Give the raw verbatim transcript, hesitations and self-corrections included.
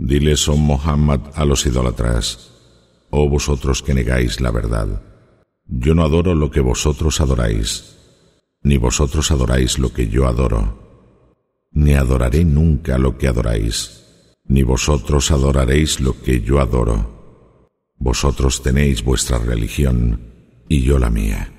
Diles, oh Muhammad, a los idólatras: oh vosotros que negáis la verdad, yo no adoro lo que vosotros adoráis, ni vosotros adoráis lo que yo adoro, ni adoraré nunca lo que adoráis, ni vosotros adoraréis lo que yo adoro. Vosotros tenéis vuestra religión y yo la mía.